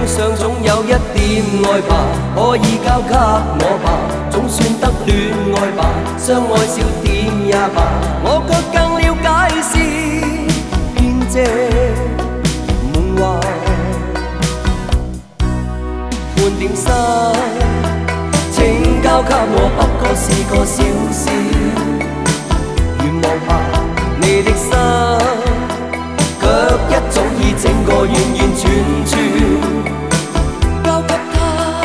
上總有一點愛吧，可以交給我吧，總算得戀愛吧，相愛少點也罷，我卻更了解是編織夢話，半點心請交給我，不過是個小事，願望吧，你的心卻一早已整個完完全全交給他。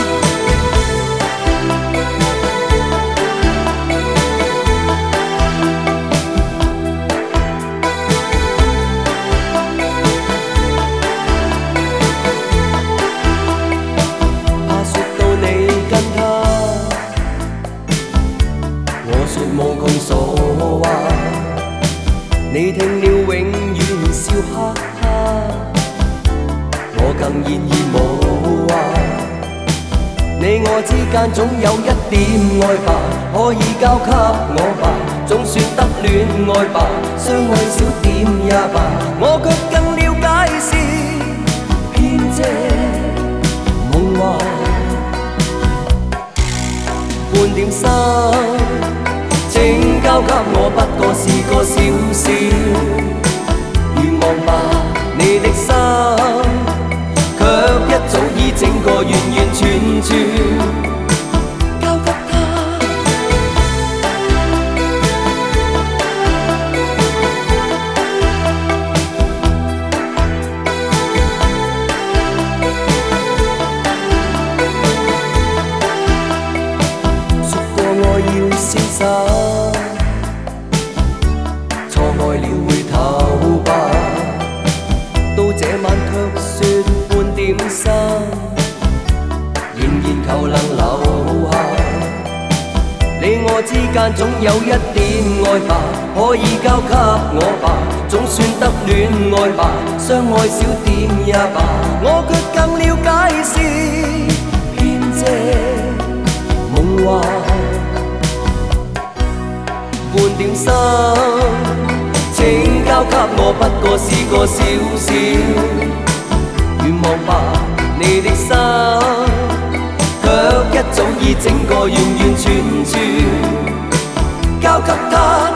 怕說到你跟他，我說無窮傻話，你聽了永遠笑哈哈，我更現已無話。你我之間總有一點愛吧，可以交給我吧，總算得戀愛吧，相愛少點也罷，我卻更了解是編織夢話，半點心請交給我，不過是個小事，願望吧，你的心卻一早已整個完完全全交給他。說過我要瀟灑，錯愛了回頭吧，到這晚卻說半點心，仍然求能留下。你我之間總有一點愛吧，可以交給我吧，總算得戀愛吧，相愛少點也罷，我卻更了解是編織夢話，半點心請交給我，不過是個小事，願望吧，你的心卻一早已整個完完全全交給他。